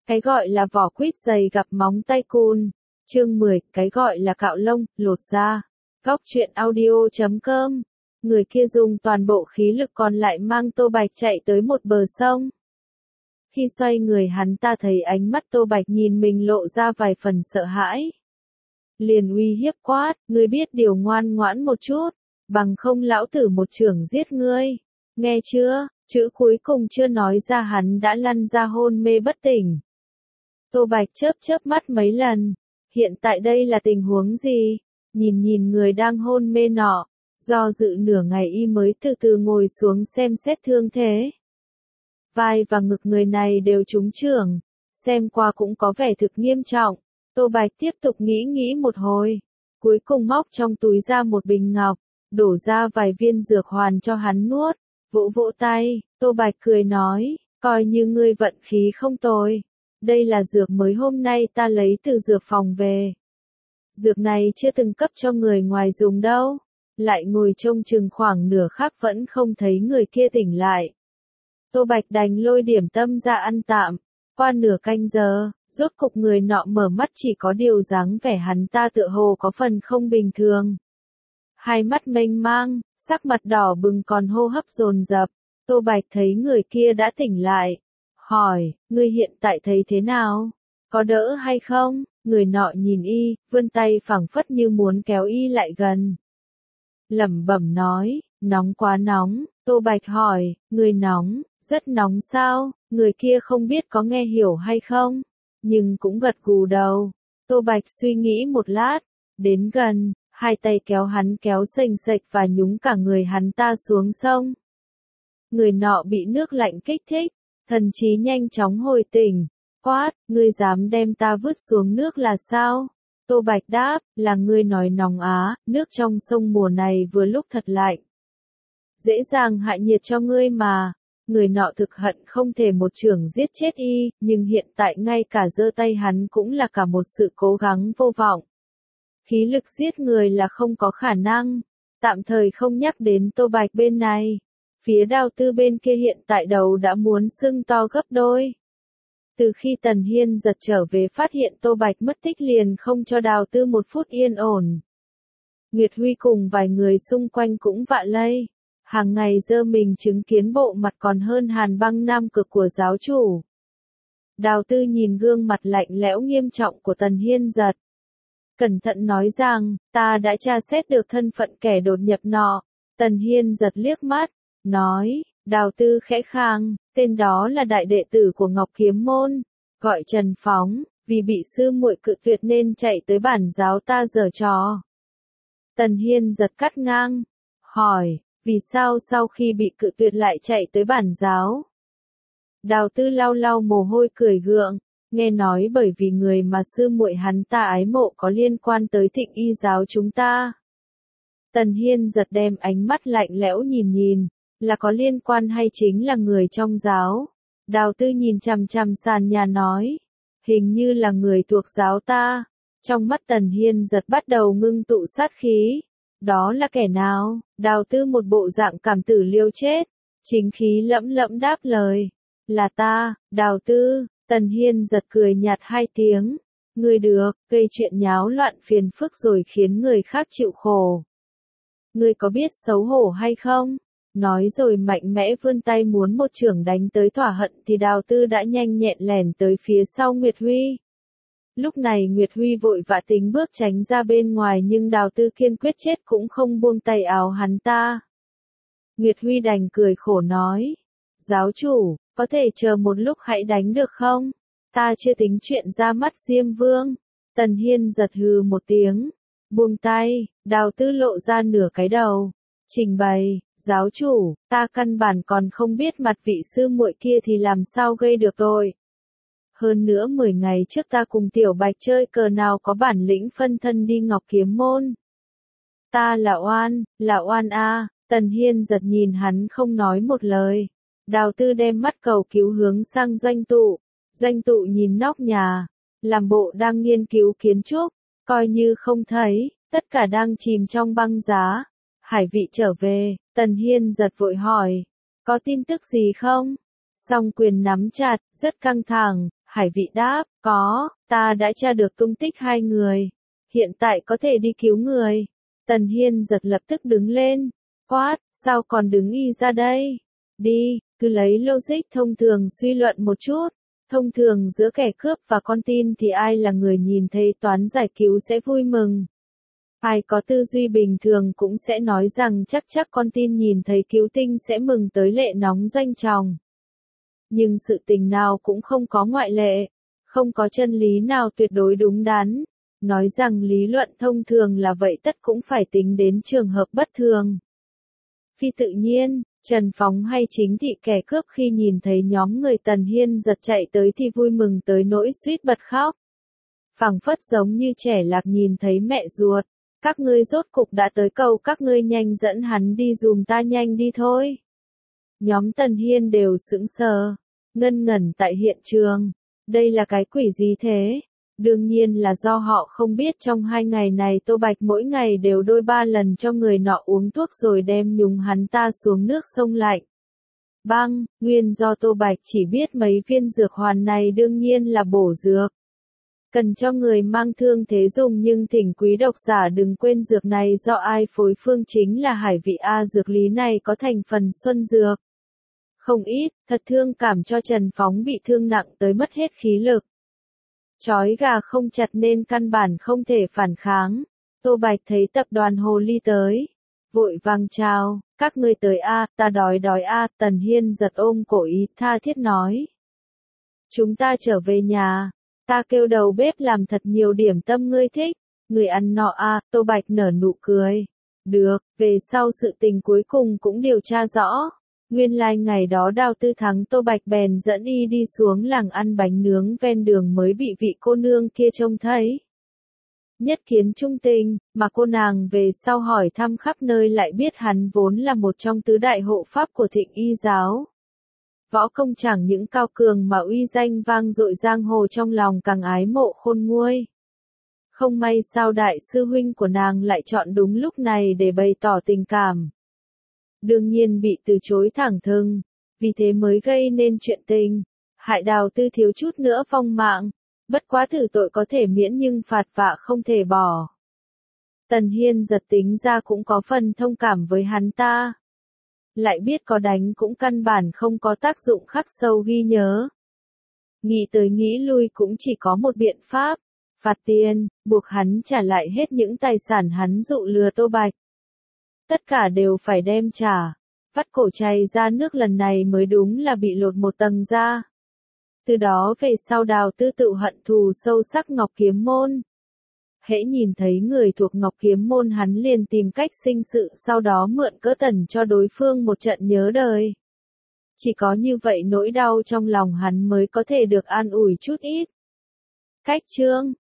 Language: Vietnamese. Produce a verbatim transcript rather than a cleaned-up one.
Cái gọi là vỏ quýt dày gặp móng tay cun. Chương mười, cái gọi là cạo lông, lột da. Góc truyện audio chấm com. Người kia dùng toàn bộ khí lực còn lại mang Tô Bạch chạy tới một bờ sông. Khi xoay người hắn ta thấy ánh mắt Tô Bạch nhìn mình lộ ra vài phần sợ hãi. Liền uy hiếp quát, ngươi biết điều ngoan ngoãn một chút, bằng không lão tử một chưởng giết ngươi. Nghe chưa? Chữ cuối cùng chưa nói ra hắn đã lăn ra hôn mê bất tỉnh. Tô Bạch chớp chớp mắt mấy lần. Hiện tại đây là tình huống gì? Nhìn nhìn người đang hôn mê nọ. Do dự nửa ngày y mới từ từ ngồi xuống xem xét thương thế. Vai và ngực người này đều trúng chưởng. Xem qua cũng có vẻ thực nghiêm trọng. Tô Bạch tiếp tục nghĩ nghĩ một hồi. Cuối cùng móc trong túi ra một bình ngọc. Đổ ra vài viên dược hoàn cho hắn nuốt. Vỗ vỗ tay, Tô Bạch cười nói, coi như ngươi vận khí không tồi. Đây là dược mới hôm nay ta lấy từ dược phòng về. Dược này chưa từng cấp cho người ngoài dùng đâu. Lại ngồi trông chừng khoảng nửa khắc vẫn không thấy người kia tỉnh lại. Tô Bạch đành lôi điểm tâm ra ăn tạm. Qua nửa canh giờ, rốt cục người nọ mở mắt, chỉ có điều dáng vẻ hắn ta tựa hồ có phần không bình thường. Hai mắt mênh mang, sắc mặt đỏ bừng còn hô hấp dồn dập. Tô Bạch thấy người kia đã tỉnh lại. Hỏi, ngươi hiện tại thấy thế nào? Có đỡ hay không? Người nọ nhìn y, vươn tay phảng phất như muốn kéo y lại gần. Lẩm bẩm nói, nóng quá nóng. Tô Bạch hỏi, người nóng, rất nóng sao? Người kia không biết có nghe hiểu hay không? Nhưng cũng gật gù đầu. Tô Bạch suy nghĩ một lát, đến gần. Hai tay kéo hắn kéo sềnh sệch và nhúng cả người hắn ta xuống sông. Người nọ bị nước lạnh kích thích, thần trí nhanh chóng hồi tỉnh. Quát, ngươi dám đem ta vứt xuống nước là sao? Tô Bạch đáp, là ngươi nói nóng á, nước trong sông mùa này vừa lúc thật lạnh. Dễ dàng hạ nhiệt cho ngươi mà. Người nọ thực hận không thể một chưởng giết chết y, nhưng hiện tại ngay cả giơ tay hắn cũng là cả một sự cố gắng vô vọng. Khí lực giết người là không có khả năng. Tạm thời không nhắc đến Tô Bạch bên này. Phía Đào Tư bên kia hiện tại đầu đã muốn sưng to gấp đôi. Từ khi Tần Hiên giật trở về phát hiện Tô Bạch mất tích liền không cho Đào Tư một phút yên ổn. Nguyệt Huy cùng vài người xung quanh cũng vạ lây. Hàng ngày dơ mình chứng kiến bộ mặt còn hơn hàn băng nam cực của giáo chủ. Đào Tư nhìn gương mặt lạnh lẽo nghiêm trọng của Tần Hiên giật. Cẩn thận nói rằng, ta đã tra xét được thân phận kẻ đột nhập nọ. Tần Hiên giật liếc mắt, nói, Đào Tư khẽ khang, tên đó là đại đệ tử của Ngọc Kiếm Môn, gọi Trần Phóng, vì bị sư muội cự tuyệt nên chạy tới bản giáo ta giở trò. Tần Hiên giật cắt ngang, hỏi, vì sao sau khi bị cự tuyệt lại chạy tới bản giáo? Đào Tư lau lau mồ hôi cười gượng. Nghe nói bởi vì người mà sư muội hắn ta ái mộ có liên quan tới Thịnh Y giáo chúng ta. Tần Hiên giật đem ánh mắt lạnh lẽo nhìn nhìn, là có liên quan hay chính là người trong giáo? Đào Tư nhìn chằm chằm sàn nhà nói, hình như là người thuộc giáo ta. Trong mắt Tần Hiên giật bắt đầu ngưng tụ sát khí. Đó là kẻ nào? Đào Tư một bộ dạng cảm tử liêu chết, chính khí lẫm lẫm đáp lời, là ta, Đào Tư. Tần Hiên giật cười nhạt hai tiếng. Ngươi được, gây chuyện nháo loạn phiền phức rồi khiến người khác chịu khổ. Ngươi có biết xấu hổ hay không? Nói rồi mạnh mẽ vươn tay muốn một chưởng đánh tới thỏa hận thì Đào Tư đã nhanh nhẹn lẻn tới phía sau Nguyệt Huy. Lúc này Nguyệt Huy vội vã tính bước tránh ra bên ngoài nhưng Đào Tư kiên quyết chết cũng không buông tay áo hắn ta. Nguyệt Huy đành cười khổ nói, giáo chủ, có thể chờ một lúc hãy đánh được không? Ta chưa tính chuyện ra mắt Diêm Vương. Tần Hiên giật hừ một tiếng. Buông tay, Đào Tư lộ ra nửa cái đầu. Trình bày, giáo chủ, ta căn bản còn không biết mặt vị sư muội kia thì làm sao gây được tội. Hơn nữa mười ngày trước ta cùng Tiểu Bạch chơi cờ nào có bản lĩnh phân thân đi Ngọc Kiếm Môn. Ta là oan, là oan a. Tần Hiên giật nhìn hắn không nói một lời. Đào Tư đem mắt cầu cứu hướng sang Doanh Tụ. Doanh Tụ nhìn nóc nhà, làm bộ đang nghiên cứu kiến trúc, coi như không thấy, tất cả đang chìm trong băng giá. Hải Vị trở về, Tần Hiên giật vội hỏi, có tin tức gì không? Song quyền nắm chặt, rất căng thẳng, Hải Vị đáp, có, ta đã tra được tung tích hai người. Hiện tại có thể đi cứu người. Tần Hiên giật lập tức đứng lên. Quát, sao còn đứng y ra đây? Đi, cứ lấy logic thông thường suy luận một chút. Thông thường giữa kẻ cướp và con tin thì ai là người nhìn thấy toán giải cứu sẽ vui mừng. Ai có tư duy bình thường cũng sẽ nói rằng chắc chắc con tin nhìn thấy cứu tinh sẽ mừng tới lệ nóng doanh tròng. Nhưng sự tình nào cũng không có ngoại lệ, không có chân lý nào tuyệt đối đúng đắn. Nói rằng lý luận thông thường là vậy tất cũng phải tính đến trường hợp bất thường. Phi tự nhiên, Trần Phóng hay chính thị kẻ cướp khi nhìn thấy nhóm người Tần Hiên giật chạy tới thì vui mừng tới nỗi suýt bật khóc. Phảng phất giống như trẻ lạc nhìn thấy mẹ ruột. Các ngươi rốt cục đã tới cầu, các ngươi nhanh dẫn hắn đi dùm ta, nhanh đi thôi. Nhóm Tần Hiên đều sững sờ, ngân ngẩn tại hiện trường. Đây là cái quỷ gì thế? Đương nhiên là do họ không biết trong hai ngày này Tô Bạch mỗi ngày đều đôi ba lần cho người nọ uống thuốc rồi đem nhúng hắn ta xuống nước sông lạnh. Băng, nguyên do Tô Bạch chỉ biết mấy viên dược hoàn này đương nhiên là bổ dược. Cần cho người mang thương thế dùng, nhưng thỉnh quý độc giả đừng quên dược này do ai phối phương chính là Hải Vị A. Dược lý này có thành phần xuân dược. Không ít, thật thương cảm cho Trần Phóng bị thương nặng tới mất hết khí lực. Chói gà không chặt nên căn bản không thể phản kháng. Tô Bạch thấy tập đoàn Hồ Ly tới. Vội vàng chào, các ngươi tới a, ta đói đói a. Tần Hiên giật ôm cổ ý tha thiết nói. Chúng ta trở về nhà. Ta kêu đầu bếp làm thật nhiều điểm tâm ngươi thích. Người ăn nọ a. Tô Bạch nở nụ cười. Được, về sau sự tình cuối cùng cũng điều tra rõ. Nguyên lai like ngày đó Đào Tư Thắng Tô Bạch bèn dẫn y đi xuống làng ăn bánh nướng ven đường mới bị vị cô nương kia trông thấy. Nhất kiến trung tình, mà cô nàng về sau hỏi thăm khắp nơi lại biết hắn vốn là một trong tứ đại hộ pháp của Thịnh Y giáo. Võ công chẳng những cao cường mà uy danh vang dội giang hồ, trong lòng càng ái mộ khôn nguôi. Không may sao đại sư huynh của nàng lại chọn đúng lúc này để bày tỏ tình cảm. Đương nhiên bị từ chối thẳng thừng, vì thế mới gây nên chuyện tình, hại Đào Tư thiếu chút nữa vong mạng. Bất quá thử tội có thể miễn nhưng phạt vạ không thể bỏ. Tần Hiên giật tính ra cũng có phần thông cảm với hắn ta. Lại biết có đánh cũng căn bản không có tác dụng khắc sâu ghi nhớ. Nghĩ tới nghĩ lui cũng chỉ có một biện pháp, phạt tiền, buộc hắn trả lại hết những tài sản hắn dụ lừa Tô Bạch. Tất cả đều phải đem trả, vắt cổ chay ra nước lần này mới đúng là bị lột một tầng da. Từ đó về sau Đào Tư tự hận thù sâu sắc Ngọc Kiếm Môn. Hễ nhìn thấy người thuộc Ngọc Kiếm Môn hắn liền tìm cách sinh sự, sau đó mượn cỡ tần cho đối phương một trận nhớ đời. Chỉ có như vậy nỗi đau trong lòng hắn mới có thể được an ủi chút ít. Cách chương